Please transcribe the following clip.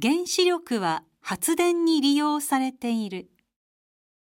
原子力は発電に利用されている。